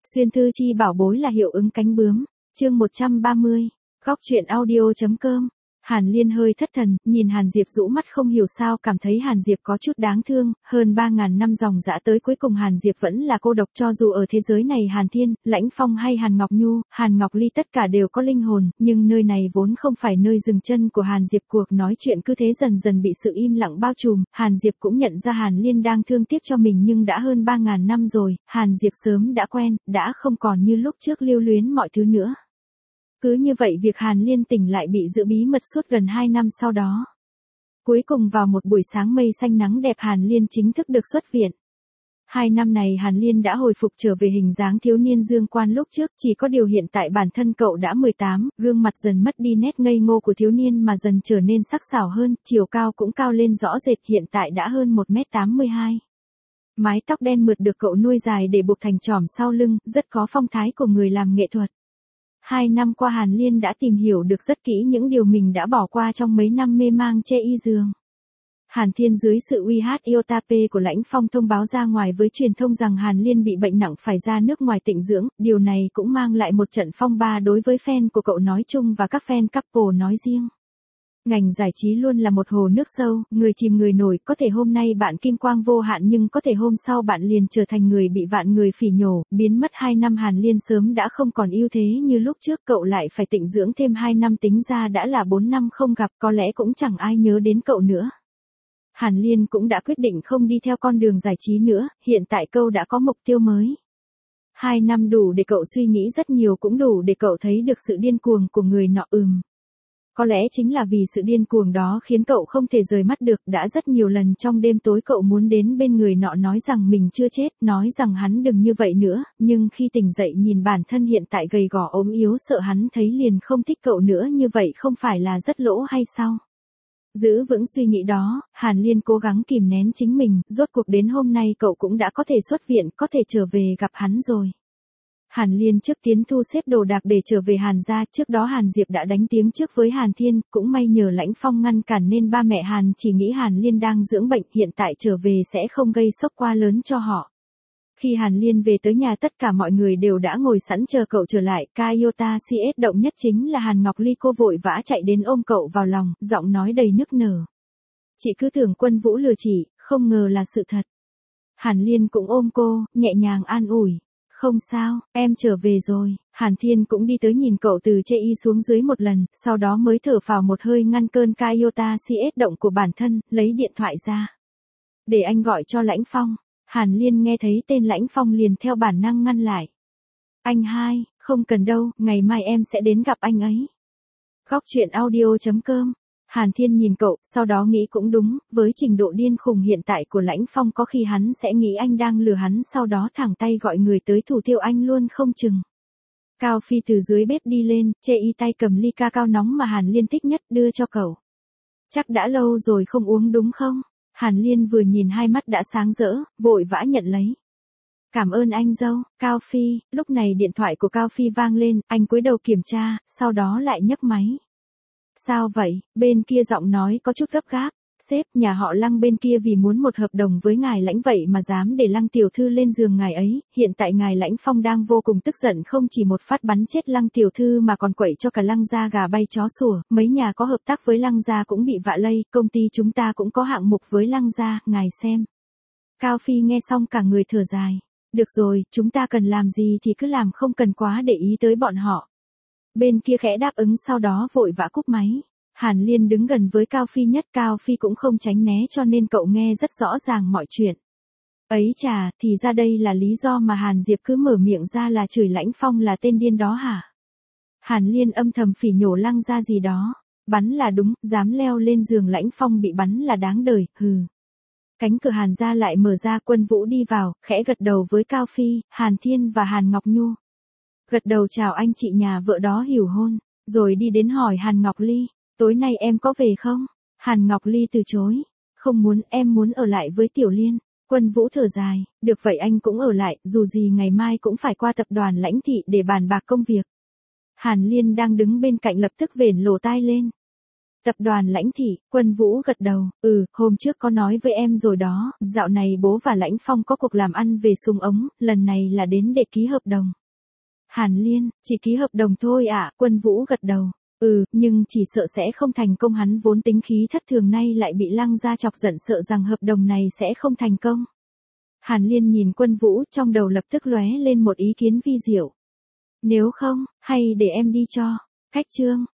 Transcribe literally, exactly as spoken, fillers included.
Xuyên thư chi bảo bối là hiệu ứng cánh bướm. Chương một trăm ba mươi. Góc truyện audio.com. Hàn Liên hơi thất thần, nhìn Hàn Diệp rũ mắt không hiểu sao cảm thấy Hàn Diệp có chút đáng thương, hơn ba ngàn năm dòng dã tới cuối cùng Hàn Diệp vẫn là cô độc, cho dù ở thế giới này Hàn Thiên, Lãnh Phong hay Hàn Ngọc Nhu, Hàn Ngọc Ly tất cả đều có linh hồn, nhưng nơi này vốn không phải nơi dừng chân của Hàn Diệp, cuộc nói chuyện cứ thế dần dần bị sự im lặng bao trùm. Hàn Diệp cũng nhận ra Hàn Liên đang thương tiếc cho mình, nhưng đã hơn ba ngàn năm rồi, Hàn Diệp sớm đã quen, đã không còn như lúc trước lưu luyến mọi thứ nữa. Cứ như vậy việc Hàn Liên tỉnh lại bị giữ bí mật suốt gần hai năm sau đó. Cuối cùng vào một buổi sáng mây xanh nắng đẹp Hàn Liên chính thức được xuất viện. Hai năm này Hàn Liên đã hồi phục trở về hình dáng thiếu niên dương quan lúc trước, chỉ có điều hiện tại bản thân cậu đã mười tám, gương mặt dần mất đi nét ngây ngô của thiếu niên mà dần trở nên sắc sảo hơn, chiều cao cũng cao lên rõ rệt, hiện tại đã hơn một mét tám mươi hai. Mái tóc đen mượt được cậu nuôi dài để buộc thành chòm sau lưng, rất có phong thái của người làm nghệ thuật. Hai năm qua Hàn Liên đã tìm hiểu được rất kỹ những điều mình đã bỏ qua trong mấy năm mê mang chê y giường. Hàn Thiên dưới sự uy hát Iotape của Lãnh Phong thông báo ra ngoài với truyền thông rằng Hàn Liên bị bệnh nặng phải ra nước ngoài tịnh dưỡng, điều này cũng mang lại một trận phong ba đối với fan của cậu nói chung và các fan couple nói riêng. Ngành giải trí luôn là một hồ nước sâu, người chìm người nổi, có thể hôm nay bạn kim quang vô hạn nhưng có thể hôm sau bạn liền trở thành người bị vạn người phỉ nhổ, biến mất hai năm Hàn Liên sớm đã không còn ưu thế như lúc trước, cậu lại phải tịnh dưỡng thêm hai năm, tính ra đã là bốn năm không gặp, có lẽ cũng chẳng ai nhớ đến cậu nữa. Hàn Liên cũng đã quyết định không đi theo con đường giải trí nữa, hiện tại cậu đã có mục tiêu mới. Hai năm đủ để cậu suy nghĩ rất nhiều, cũng đủ để cậu thấy được sự điên cuồng của người nọ. Ừm. Có lẽ chính là vì sự điên cuồng đó khiến cậu không thể rời mắt được, đã rất nhiều lần trong đêm tối cậu muốn đến bên người nọ nói rằng mình chưa chết, nói rằng hắn đừng như vậy nữa, nhưng khi tỉnh dậy nhìn bản thân hiện tại gầy gò ốm yếu, sợ hắn thấy liền không thích cậu nữa, như vậy không phải là rất lỗ hay sao? Giữ vững suy nghĩ đó, Hàn Liên cố gắng kìm nén chính mình, rốt cuộc đến hôm nay cậu cũng đã có thể xuất viện, có thể trở về gặp hắn rồi. Hàn Liên trước tiến thu xếp đồ đạc để trở về Hàn gia, trước đó Hàn Diệp đã đánh tiếng trước với Hàn Thiên, cũng may nhờ Lãnh Phong ngăn cản nên ba mẹ Hàn chỉ nghĩ Hàn Liên đang dưỡng bệnh, hiện tại trở về sẽ không gây sốc quá lớn cho họ. Khi Hàn Liên về tới nhà tất cả mọi người đều đã ngồi sẵn chờ cậu trở lại, Kayota xê ét động nhất chính là Hàn Ngọc Ly, cô vội vã chạy đến ôm cậu vào lòng, giọng nói đầy nức nở. Chị cứ tưởng Quân Vũ lừa chị, không ngờ là sự thật. Hàn Liên cũng ôm cô, nhẹ nhàng an ủi. Không sao, em trở về rồi. Hàn Thiên cũng đi tới nhìn cậu từ chê y xuống dưới một lần, sau đó mới thở phào một hơi ngăn cơn Kayota xê ét động của bản thân, lấy điện thoại ra. Để anh gọi cho Lãnh Phong. Hàn Liên nghe thấy tên Lãnh Phong liền theo bản năng ngăn lại. Anh hai, không cần đâu, ngày mai em sẽ đến gặp anh ấy. Góc truyện audio.com. Hàn Thiên nhìn cậu, sau đó nghĩ cũng đúng, với trình độ điên khùng hiện tại của Lãnh Phong có khi hắn sẽ nghĩ anh đang lừa hắn, sau đó thẳng tay gọi người tới thủ tiêu anh luôn không chừng. Cao Phi từ dưới bếp đi lên, chê y tay cầm ly ca cao nóng mà Hàn Liên thích nhất đưa cho cậu. Chắc đã lâu rồi không uống đúng không? Hàn Liên vừa nhìn hai mắt đã sáng rỡ, vội vã nhận lấy. Cảm ơn anh dâu, Cao Phi. Lúc này điện thoại của Cao Phi vang lên, anh cúi đầu kiểm tra, sau đó lại nhấc máy. Sao vậy? Bên kia giọng nói có chút gấp gáp. Sếp, nhà họ Lăng bên kia vì muốn một hợp đồng với ngài Lãnh vậy mà dám để Lăng tiểu thư lên giường ngài ấy, hiện tại ngài Lãnh Phong đang vô cùng tức giận, không chỉ một phát bắn chết Lăng tiểu thư mà còn quậy cho cả Lăng gia gà bay chó sủa, mấy nhà có hợp tác với Lăng gia cũng bị vạ lây, công ty chúng ta cũng có hạng mục với Lăng gia, ngài xem. Cao Phi nghe xong cả người thở dài. Được rồi, chúng ta cần làm gì thì cứ làm, không cần quá để ý tới bọn họ. Bên kia khẽ đáp ứng sau đó vội vã cúp máy. Hàn Liên đứng gần với Cao Phi nhất, Cao Phi cũng không tránh né cho nên cậu nghe rất rõ ràng mọi chuyện. Ấy chà, thì ra đây là lý do mà Hàn Diệp cứ mở miệng ra là chửi Lãnh Phong là tên điên đó hả? Hàn Liên âm thầm phỉ nhổ Lăng ra gì đó. Bắn là đúng, dám leo lên giường Lãnh Phong bị bắn là đáng đời, hừ. Cánh cửa Hàn gia lại mở ra, Quân Vũ đi vào, khẽ gật đầu với Cao Phi, Hàn Thiên và Hàn Ngọc Nhu. Gật đầu chào anh chị nhà vợ đó hiểu hôn, rồi đi đến hỏi Hàn Ngọc Ly, tối nay em có về không? Hàn Ngọc Ly từ chối, không muốn, em muốn ở lại với Tiểu Liên. Quân Vũ thở dài, được vậy anh cũng ở lại, dù gì ngày mai cũng phải qua tập đoàn Lãnh thị để bàn bạc công việc. Hàn Liên đang đứng bên cạnh lập tức vểnh lỗ tai lên. Tập đoàn Lãnh Thị, Quân Vũ gật đầu, ừ, hôm trước có nói với em rồi đó, dạo này bố và Lãnh Phong có cuộc làm ăn về súng ống, lần này là đến để ký hợp đồng. Hàn Liên, chỉ ký hợp đồng thôi ạ, Quân Vũ gật đầu, ừ, nhưng chỉ sợ sẽ không thành công, hắn vốn tính khí thất thường nay lại bị Lăng gia chọc giận, sợ rằng hợp đồng này sẽ không thành công. Hàn Liên nhìn Quân Vũ, trong đầu lập tức lóe lên một ý kiến vi diệu. Nếu không, hay để em đi cho. Khách Trương,